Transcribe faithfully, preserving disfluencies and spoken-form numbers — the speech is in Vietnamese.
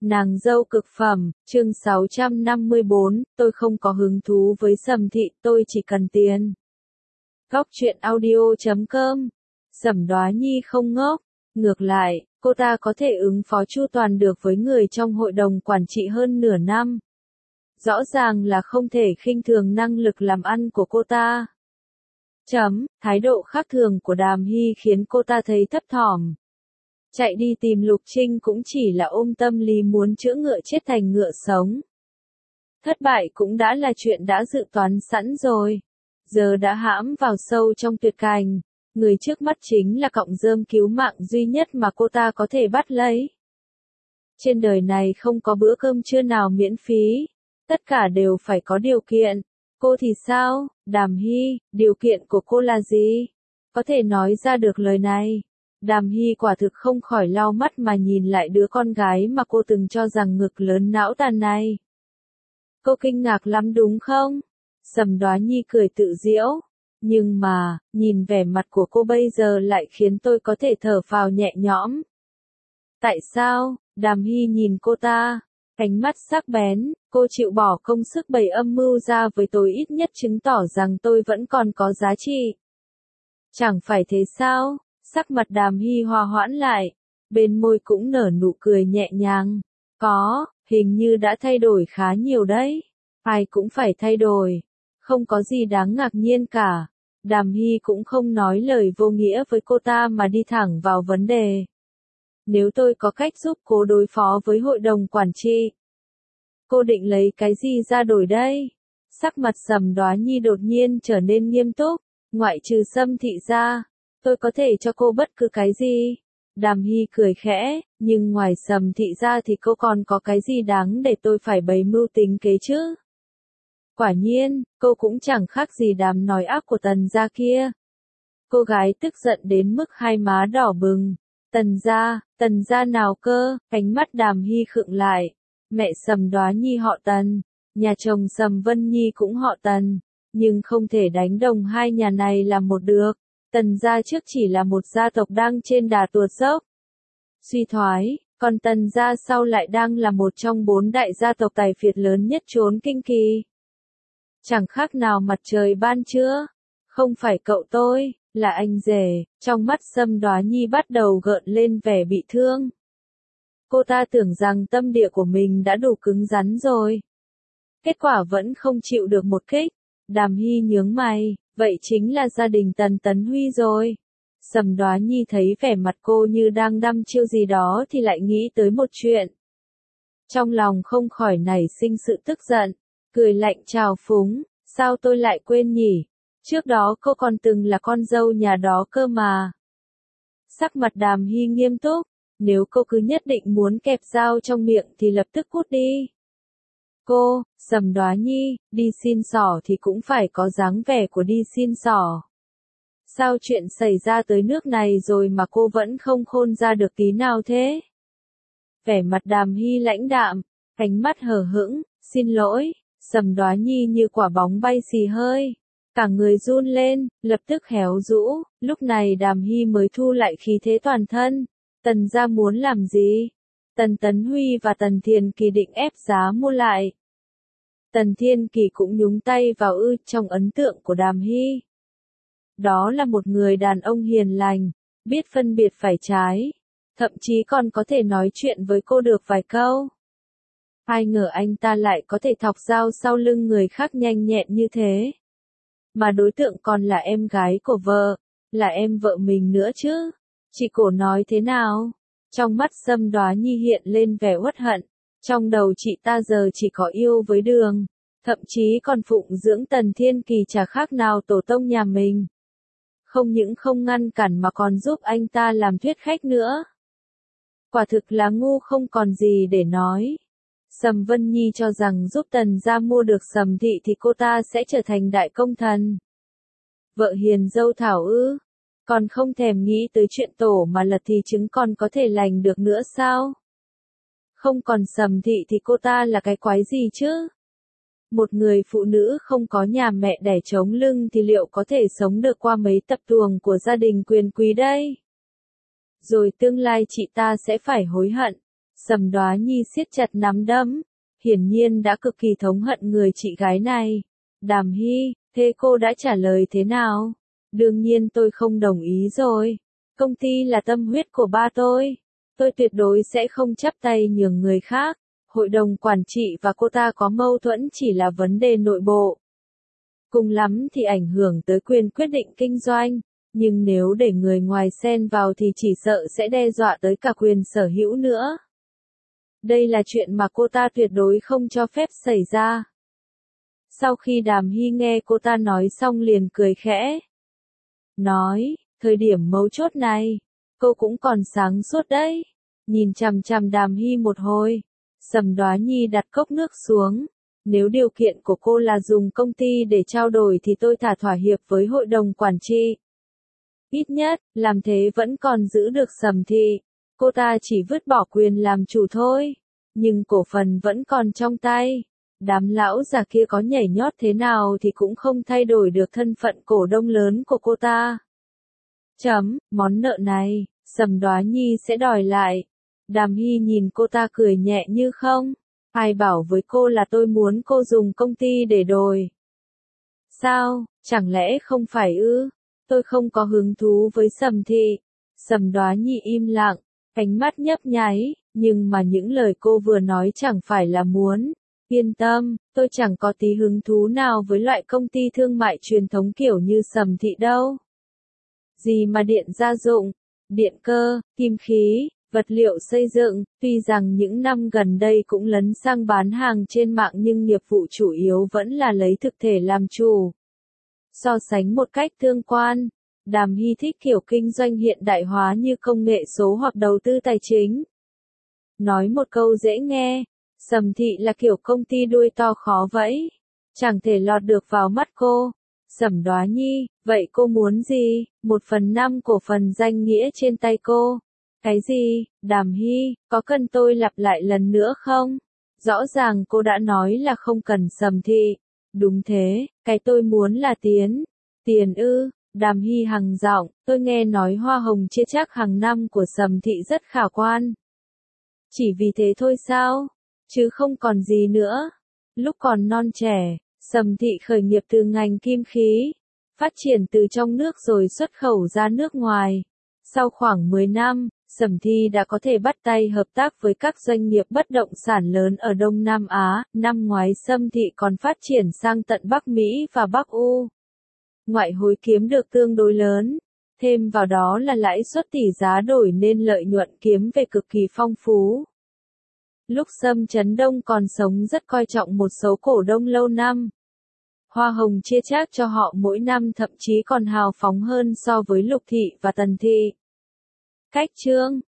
Nàng dâu cực phẩm, chương sáu trăm năm mươi bốn, tôi không có hứng thú với Sầm Thị, tôi chỉ cần tiền. Góc truyện audio chấm com. Sầm Đoá Nhi không ngốc, ngược lại, cô ta có thể ứng phó chu toàn được với người trong hội đồng quản trị hơn nửa năm. Rõ ràng là không thể khinh thường năng lực làm ăn của cô ta. Chấm, thái độ khác thường của Đàm Hy khiến cô ta thấy thấp thỏm. Chạy đi tìm Lục Trinh cũng chỉ là ôm tâm lý muốn chữa ngựa chết thành ngựa sống. Thất bại cũng đã là chuyện đã dự toán sẵn rồi. Giờ đã hãm vào sâu trong tuyệt cảnh. Người trước mắt chính là cọng rơm cứu mạng duy nhất mà cô ta có thể bắt lấy. Trên đời này không có bữa cơm trưa nào miễn phí. Tất cả đều phải có điều kiện. Cô thì sao, Đàm Hy, điều kiện của cô là gì? Có thể nói ra được lời này. Đàm Hy quả thực không khỏi lau mắt mà nhìn lại đứa con gái mà cô từng cho rằng ngực lớn não tàn này. Cô kinh ngạc lắm đúng không? Sầm Đoá Nhi cười tự giễu. Nhưng mà, nhìn vẻ mặt của cô bây giờ lại khiến tôi có thể thở phào nhẹ nhõm. Tại sao? Đàm Hy nhìn cô ta. Ánh mắt sắc bén, cô chịu bỏ công sức bày âm mưu ra với tôi ít nhất chứng tỏ rằng tôi vẫn còn có giá trị. Chẳng phải thế sao? Sắc mặt Đàm Hy hòa hoãn lại, bên môi cũng nở nụ cười nhẹ nhàng. Có, hình như đã thay đổi khá nhiều đấy. Ai cũng phải thay đổi. Không có gì đáng ngạc nhiên cả. Đàm Hy cũng không nói lời vô nghĩa với cô ta mà đi thẳng vào vấn đề. Nếu tôi có cách giúp cô đối phó với hội đồng quản trị, cô định lấy cái gì ra đổi đây? Sắc mặt Sầm Đoá Nhi đột nhiên trở nên nghiêm túc. Ngoại trừ Sâm Thị ra, tôi có thể cho cô bất cứ cái gì. Đàm Hy cười khẽ, nhưng ngoài Sầm Thị ra thì cô còn có cái gì đáng để tôi phải bày mưu tính kế chứ? Quả nhiên, cô cũng chẳng khác gì đám nói ác của Tần gia kia. Cô gái tức giận đến mức hai má đỏ bừng. Tần gia, Tần gia nào cơ? Ánh mắt Đàm Hy khựng lại. Mẹ Sầm Đoá Nhi họ Tần, nhà chồng Sầm Vân Nhi cũng họ Tần, nhưng không thể đánh đồng hai nhà này là một được. Tần gia trước chỉ là một gia tộc đang trên đà tuột dốc, suy thoái, còn Tần gia sau lại đang là một trong bốn đại gia tộc tài phiệt lớn nhất chốn Kinh Kỳ. Chẳng khác nào mặt trời ban trưa. Không phải cậu tôi, là anh rể. Trong mắt Sâm Đoá Nhi bắt đầu gợn lên vẻ bị thương. Cô ta tưởng rằng tâm địa của mình đã đủ cứng rắn rồi. Kết quả vẫn không chịu được một kích. Đàm Hy nhướng mày, vậy chính là gia đình Tần Tấn Huy rồi. Sầm Đoá Nhi thấy vẻ mặt cô như đang đăm chiêu gì đó thì lại nghĩ tới một chuyện. Trong lòng không khỏi nảy sinh sự tức giận, cười lạnh trào phúng, sao tôi lại quên nhỉ? Trước đó cô còn từng là con dâu nhà đó cơ mà. Sắc mặt Đàm Hy nghiêm túc, nếu cô cứ nhất định muốn kẹp dao trong miệng thì lập tức cút đi. Cô, Sầm Đoá Nhi, đi xin xỏ thì cũng phải có dáng vẻ của đi xin xỏ. Sao chuyện xảy ra tới nước này rồi mà cô vẫn không khôn ra được tí nào thế? Vẻ mặt Đàm Hy lãnh đạm, ánh mắt hờ hững, xin lỗi. Sầm Đoá Nhi như quả bóng bay xì hơi. Cả người run lên, lập tức héo rũ. Lúc này Đàm Hy mới thu lại khí thế toàn thân. Tần gia muốn làm gì? Tần Tấn Huy và Tần Thiên Kỳ định ép giá mua lại. Tần Thiên Kỳ cũng nhúng tay vào ư trong ấn tượng của Đàm Hy. Đó là một người đàn ông hiền lành, biết phân biệt phải trái. Thậm chí còn có thể nói chuyện với cô được vài câu. Ai ngờ anh ta lại có thể thọc dao sau lưng người khác nhanh nhẹn như thế. Mà đối tượng còn là em gái của vợ, là em vợ mình nữa chứ. Chị cổ nói thế nào? Trong mắt Sâm Đoá Nhi hiện lên vẻ uất hận. Trong đầu chị ta giờ chỉ có yêu với Đường. Thậm chí còn phụng dưỡng Tần Thiên Kỳ chả khác nào tổ tông nhà mình. Không những không ngăn cản mà còn giúp anh ta làm thuyết khách nữa. Quả thực là ngu không còn gì để nói. Sầm Vân Nhi cho rằng giúp Tần gia mua được Sầm Thị thì cô ta sẽ trở thành đại công thần. Vợ hiền dâu thảo ư? Còn không thèm nghĩ tới chuyện tổ mà lật thì trứng còn có thể lành được nữa sao? Không còn Sầm Thị thì cô ta là cái quái gì chứ? Một người phụ nữ không có nhà mẹ đẻ chống lưng thì liệu có thể sống được qua mấy tập tuồng của gia đình quyền quý đây? Rồi tương lai chị ta sẽ phải hối hận. Sầm Đoá Nhi siết chặt nắm đấm, hiển nhiên đã cực kỳ thống hận người chị gái này. Đàm Hy, thế cô đã trả lời thế nào? Đương nhiên tôi không đồng ý rồi. Công ty là tâm huyết của ba tôi. Tôi tuyệt đối sẽ không chắp tay nhường người khác. Hội đồng quản trị và cô ta có mâu thuẫn chỉ là vấn đề nội bộ. Cùng lắm thì ảnh hưởng tới quyền quyết định kinh doanh. Nhưng nếu để người ngoài xen vào thì chỉ sợ sẽ đe dọa tới cả quyền sở hữu nữa. Đây là chuyện mà cô ta tuyệt đối không cho phép xảy ra. Sau khi Đàm Hy nghe cô ta nói xong liền cười khẽ. Nói, thời điểm mấu chốt này, cô cũng còn sáng suốt đấy. Nhìn chằm chằm Đàm Hy một hồi, Sầm Đoá Nhi đặt cốc nước xuống. Nếu điều kiện của cô là dùng công ty để trao đổi thì tôi thả thỏa hiệp với hội đồng quản trị. Ít nhất, làm thế vẫn còn giữ được Sầm thị. Cô ta chỉ vứt bỏ quyền làm chủ thôi. Nhưng cổ phần vẫn còn trong tay. Đám lão già kia có nhảy nhót thế nào thì cũng không thay đổi được thân phận cổ đông lớn của cô ta. Chấm, món nợ này, Sầm Đoá Nhi sẽ đòi lại. Đàm Hy nhìn cô ta cười nhẹ như không. Ai bảo với cô là tôi muốn cô dùng công ty để đổi. Sao, chẳng lẽ không phải ư? Tôi không có hứng thú với Sầm thị. Sầm Đoá Nhi im lặng, ánh mắt nhấp nháy, nhưng mà những lời cô vừa nói chẳng phải là muốn. Yên tâm, tôi chẳng có tí hứng thú nào với loại công ty thương mại truyền thống kiểu như Sầm thị đâu. Gì mà điện gia dụng, điện cơ, kim khí, vật liệu xây dựng, tuy rằng những năm gần đây cũng lấn sang bán hàng trên mạng nhưng nghiệp vụ chủ yếu vẫn là lấy thực thể làm chủ. So sánh một cách tương quan, Đàm Hy thích kiểu kinh doanh hiện đại hóa như công nghệ số hoặc đầu tư tài chính. Nói một câu dễ nghe, Sầm thị là kiểu công ty đuôi to khó vẫy, chẳng thể lọt được vào mắt cô. Sầm Đoá Nhi, vậy cô muốn gì? Một phần năm cổ phần danh nghĩa trên tay cô. Cái gì? Đàm Hy, có cần tôi lặp lại lần nữa không? Rõ ràng cô đã nói là không cần Sầm thị. Đúng thế, cái tôi muốn là tiền. Tiền ư? Đàm Hy hằng giọng, tôi nghe nói hoa hồng chia chác hàng năm của Sầm thị rất khả quan. Chỉ vì thế thôi sao? Chứ không còn gì nữa. Lúc còn non trẻ, Sầm thị khởi nghiệp từ ngành kim khí, phát triển từ trong nước rồi xuất khẩu ra nước ngoài. Sau khoảng mười năm, Sầm thị đã có thể bắt tay hợp tác với các doanh nghiệp bất động sản lớn ở Đông Nam Á. Năm ngoái Sầm thị còn phát triển sang tận Bắc Mỹ và Bắc U. Ngoại hối kiếm được tương đối lớn. Thêm vào đó là lãi suất tỷ giá đổi nên lợi nhuận kiếm về cực kỳ phong phú. Lúc Sâm Trấn Đông còn sống rất coi trọng một số cổ đông lâu năm. Hoa hồng chia chác cho họ mỗi năm thậm chí còn hào phóng hơn so với Lục thị và Tần thị. Cách chương